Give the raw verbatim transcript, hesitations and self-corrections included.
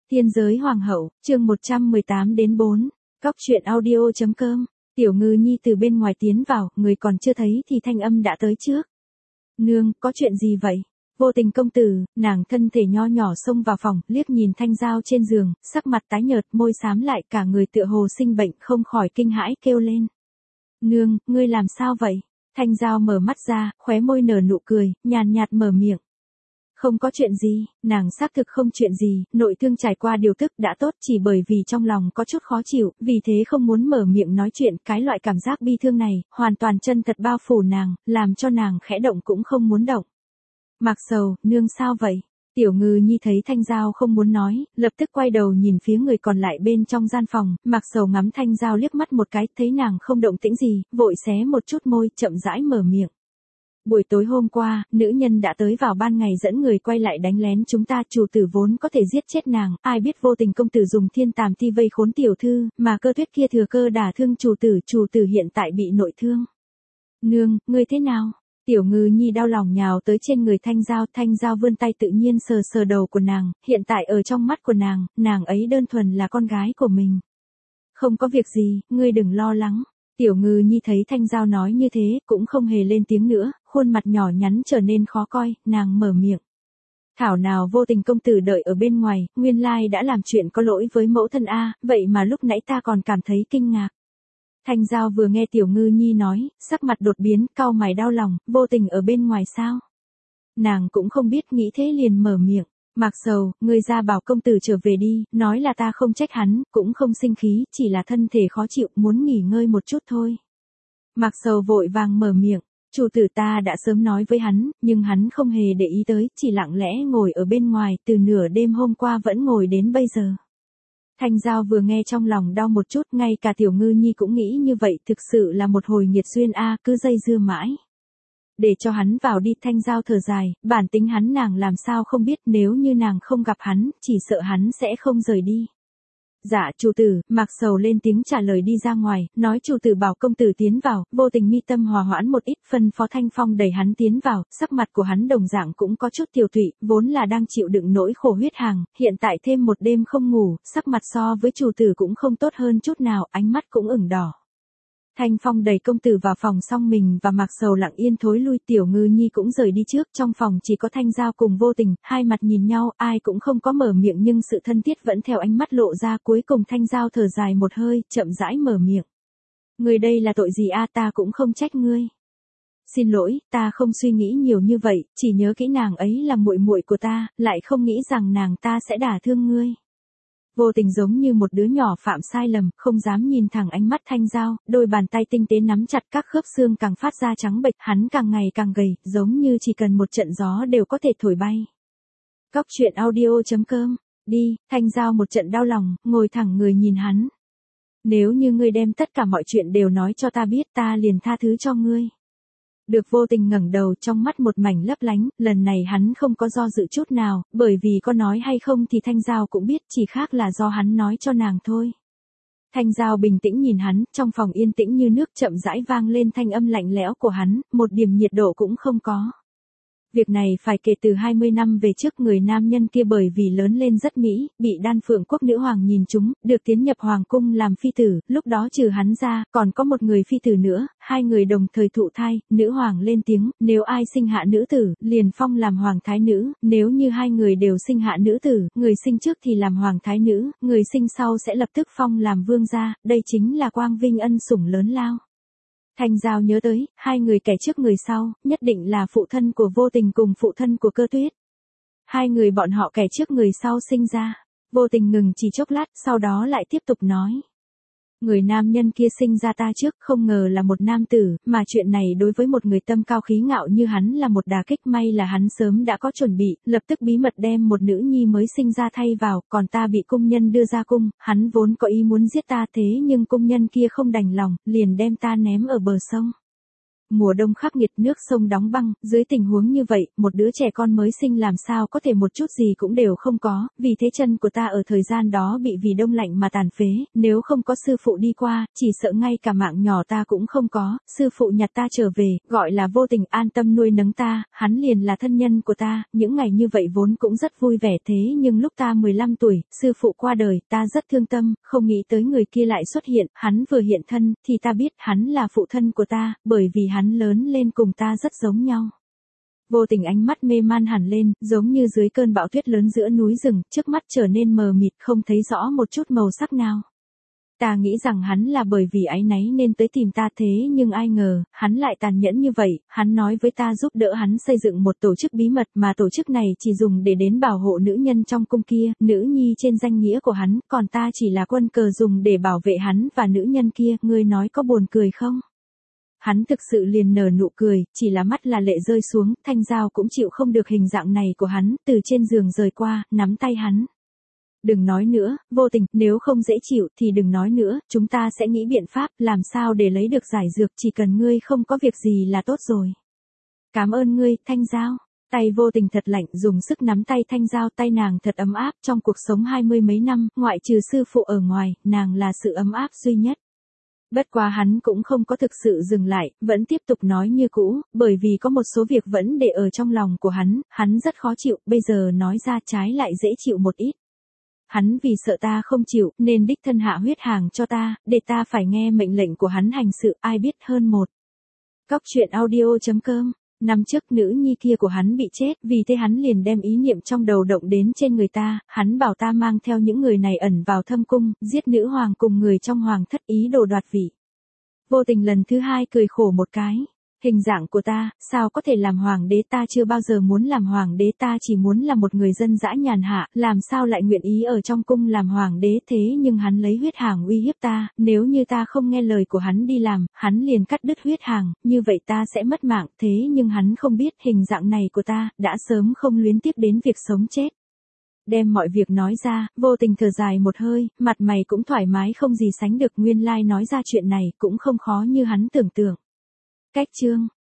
Tiên giới hoàng hậu, chương một trăm mười tám đến bốn, Cóc truyện audio.com, Tiểu Ngư Nhi từ bên ngoài tiến vào, người còn chưa thấy thì thanh âm đã tới trước. Nương, có chuyện gì vậy? Vô Tình công tử, nàng thân thể nho nhỏ xông vào phòng, liếc nhìn Thanh Giao trên giường, sắc mặt tái nhợt, môi xám lại, cả người tựa hồ sinh bệnh, không khỏi kinh hãi kêu lên. Nương, ngươi làm sao vậy? Thanh Giao mở mắt ra, khóe môi nở nụ cười, nhàn nhạt mở miệng. Không có chuyện gì, nàng xác thực không chuyện gì, nội thương trải qua điều tức đã tốt, chỉ bởi vì trong lòng có chút khó chịu, vì thế không muốn mở miệng nói chuyện, cái loại cảm giác bi thương này, hoàn toàn chân thật bao phủ nàng, làm cho nàng khẽ động cũng không muốn động. Mạc Sầu, nương sao vậy? Tiểu Ngư Nhi thấy Thanh Giao không muốn nói, lập tức quay đầu nhìn phía người còn lại bên trong gian phòng, Mạc Sầu ngắm Thanh Giao liếc mắt một cái, thấy nàng không động tĩnh gì, vội xé một chút môi, chậm rãi mở miệng. Buổi tối hôm qua, nữ nhân đã tới vào ban ngày dẫn người quay lại đánh lén chúng ta, chủ tử vốn có thể giết chết nàng, ai biết Vô Tình công tử dùng thiên tàm thi vây khốn tiểu thư, mà Cơ Tuyết kia thừa cơ đả thương chủ tử, chủ tử hiện tại bị nội thương. Nương, ngươi thế nào? Tiểu Ngư Nhi đau lòng nhào tới trên người Thanh Giao, Thanh Giao vươn tay tự nhiên sờ sờ đầu của nàng, hiện tại ở trong mắt của nàng, nàng ấy đơn thuần là con gái của mình. Không có việc gì, ngươi đừng lo lắng. Tiểu Ngư Nhi thấy Thanh Giao nói như thế, cũng không hề lên tiếng nữa, khuôn mặt nhỏ nhắn trở nên khó coi, nàng mở miệng. Thảo nào Vô Tình công tử đợi ở bên ngoài, nguyên lai đã làm chuyện có lỗi với mẫu thân a, vậy mà lúc nãy ta còn cảm thấy kinh ngạc. Thanh Giao vừa nghe Tiểu Ngư Nhi nói, sắc mặt đột biến, cau mày đau lòng, Vô Tình ở bên ngoài sao? Nàng cũng không biết, nghĩ thế liền mở miệng. Mạc Sầu, ngươi ra bảo công tử trở về đi, nói là ta không trách hắn, cũng không sinh khí, chỉ là thân thể khó chịu, muốn nghỉ ngơi một chút thôi. Mạc Sầu vội vàng mở miệng, chủ tử ta đã sớm nói với hắn, nhưng hắn không hề để ý tới, chỉ lặng lẽ ngồi ở bên ngoài, từ nửa đêm hôm qua vẫn ngồi đến bây giờ. Thanh Giao vừa nghe trong lòng đau một chút, ngay cả Tiểu Ngư Nhi cũng nghĩ như vậy, thực sự là một hồi nghiệt duyên a, cứ dây dưa mãi. Để cho hắn vào đi, Thanh Giao thở dài, bản tính hắn nàng làm sao không biết, nếu như nàng không gặp hắn, chỉ sợ hắn sẽ không rời đi. Dạ chủ tử, Mạc Sầu lên tiếng trả lời đi ra ngoài, nói chủ tử bảo công tử tiến vào, Vô Tình mi tâm hòa hoãn một ít, phân phó Thanh Phong đẩy hắn tiến vào, sắc mặt của hắn đồng dạng cũng có chút tiều tụy, vốn là đang chịu đựng nỗi khổ huyết hàng, hiện tại thêm một đêm không ngủ, sắc mặt so với chủ tử cũng không tốt hơn chút nào, ánh mắt cũng ửng đỏ. Thanh Phong đẩy công tử vào phòng xong mình và Mạc Sầu lặng yên thối lui, Tiểu Ngư Nhi cũng rời đi trước, trong phòng chỉ có Thanh Giao cùng Vô Tình, hai mặt nhìn nhau, ai cũng không có mở miệng nhưng sự thân thiết vẫn theo ánh mắt lộ ra, cuối cùng Thanh Giao thở dài một hơi, chậm rãi mở miệng. Người đây là tội gì a, ta cũng không trách ngươi. Xin lỗi, ta không suy nghĩ nhiều như vậy, chỉ nhớ kỹ nàng ấy là muội muội của ta, lại không nghĩ rằng nàng ta sẽ đả thương ngươi. Vô Tình giống như một đứa nhỏ phạm sai lầm, không dám nhìn thẳng ánh mắt Thanh Giao, đôi bàn tay tinh tế nắm chặt, các khớp xương càng phát ra trắng bệch, hắn càng ngày càng gầy, giống như chỉ cần một trận gió đều có thể thổi bay. Cóc truyện audio.com, đi, Thanh Giao một trận đau lòng, ngồi thẳng người nhìn hắn. Nếu như ngươi đem tất cả mọi chuyện đều nói cho ta biết, ta liền tha thứ cho ngươi. Được. Vô Tình ngẩng đầu, trong mắt một mảnh lấp lánh, lần này hắn không có do dự chút nào, bởi vì có nói hay không thì Thanh Giao cũng biết, chỉ khác là do hắn nói cho nàng thôi. Thanh Giao bình tĩnh nhìn hắn, trong phòng yên tĩnh như nước, chậm rãi vang lên thanh âm lạnh lẽo của hắn, một điểm nhiệt độ cũng không có. Việc này phải kể từ hai mươi năm về trước, người nam nhân kia bởi vì lớn lên rất mỹ, bị Đan Phượng quốc nữ hoàng nhìn trúng, được tiến nhập hoàng cung làm phi tử, lúc đó trừ hắn ra, còn có một người phi tử nữa, hai người đồng thời thụ thai, nữ hoàng lên tiếng, nếu ai sinh hạ nữ tử, liền phong làm hoàng thái nữ, nếu như hai người đều sinh hạ nữ tử, người sinh trước thì làm hoàng thái nữ, người sinh sau sẽ lập tức phong làm vương gia, đây chính là quang vinh ân sủng lớn lao. Thanh Giao nhớ tới, hai người kẻ trước người sau, nhất định là phụ thân của Vô Tình cùng phụ thân của Cơ Tuyết. Hai người bọn họ kẻ trước người sau sinh ra. Vô Tình ngừng chỉ chốc lát, sau đó lại tiếp tục nói. Người nam nhân kia sinh ra ta trước, không ngờ là một nam tử, mà chuyện này đối với một người tâm cao khí ngạo như hắn là một đả kích, may là hắn sớm đã có chuẩn bị, lập tức bí mật đem một nữ nhi mới sinh ra thay vào, còn ta bị cung nhân đưa ra cung, hắn vốn có ý muốn giết ta thế nhưng cung nhân kia không đành lòng, liền đem ta ném ở bờ sông. Mùa đông khắc nghiệt, nước sông đóng băng, dưới tình huống như vậy, một đứa trẻ con mới sinh làm sao có thể một chút gì cũng đều không có, vì thế chân của ta ở thời gian đó bị vì đông lạnh mà tàn phế, nếu không có sư phụ đi qua, chỉ sợ ngay cả mạng nhỏ ta cũng không có, sư phụ nhặt ta trở về, gọi là Vô Tình an tâm nuôi nấng ta, hắn liền là thân nhân của ta, những ngày như vậy vốn cũng rất vui vẻ thế nhưng lúc ta mười lăm tuổi, sư phụ qua đời, ta rất thương tâm, không nghĩ tới người kia lại xuất hiện, hắn vừa hiện thân, thì ta biết hắn là phụ thân của ta, bởi vì hắn lớn lên cùng ta rất giống nhau. Vô Tình ánh mắt mê man hẳn lên, giống như dưới cơn bão tuyết lớn giữa núi rừng, trước mắt trở nên mờ mịt không thấy rõ một chút màu sắc nào. Ta nghĩ rằng hắn là bởi vì áy náy nên tới tìm ta thế nhưng ai ngờ, hắn lại tàn nhẫn như vậy, hắn nói với ta giúp đỡ hắn xây dựng một tổ chức bí mật mà tổ chức này chỉ dùng để đến bảo hộ nữ nhân trong cung kia, nữ nhi trên danh nghĩa của hắn, còn ta chỉ là quân cờ dùng để bảo vệ hắn và nữ nhân kia, ngươi nói có buồn cười không? Hắn thực sự liền nở nụ cười, chỉ là mắt là lệ rơi xuống, Thanh Giao cũng chịu không được hình dạng này của hắn, từ trên giường rời qua, nắm tay hắn. Đừng nói nữa, Vô Tình, nếu không dễ chịu thì đừng nói nữa, chúng ta sẽ nghĩ biện pháp, làm sao để lấy được giải dược, chỉ cần ngươi không có việc gì là tốt rồi. Cảm ơn ngươi, Thanh Giao. Tay Vô Tình thật lạnh, dùng sức nắm tay Thanh Giao, tay nàng thật ấm áp, trong cuộc sống hai mươi mấy năm, ngoại trừ sư phụ ở ngoài, nàng là sự ấm áp duy nhất. Bất quá hắn cũng không có thực sự dừng lại, vẫn tiếp tục nói như cũ, bởi vì có một số việc vẫn để ở trong lòng của hắn, hắn rất khó chịu, bây giờ nói ra trái lại dễ chịu một ít. Hắn vì sợ ta không chịu, nên đích thân hạ huyết hàng cho ta, để ta phải nghe mệnh lệnh của hắn hành sự, ai biết hơn một. Cóc truyện audio chấm com. Năm trước nữ nhi kia của hắn bị chết, vì thế hắn liền đem ý niệm trong đầu động đến trên người ta, hắn bảo ta mang theo những người này ẩn vào thâm cung, giết nữ hoàng cùng người trong hoàng thất, ý đồ đoạt vị. Vô Tình lần thứ hai cười khổ một cái. Hình dạng của ta, sao có thể làm hoàng đế, ta chưa bao giờ muốn làm hoàng đế, ta chỉ muốn là một người dân dã nhàn hạ, làm sao lại nguyện ý ở trong cung làm hoàng đế, thế nhưng hắn lấy huyết hàng uy hiếp ta, nếu như ta không nghe lời của hắn đi làm, hắn liền cắt đứt huyết hàng, như vậy ta sẽ mất mạng, thế nhưng hắn không biết hình dạng này của ta, đã sớm không luyến tiếc đến việc sống chết. Đem mọi việc nói ra, Vô Tình thở dài một hơi, mặt mày cũng thoải mái không gì sánh được, nguyên lai nói ra chuyện này cũng không khó như hắn tưởng tượng. Cách chương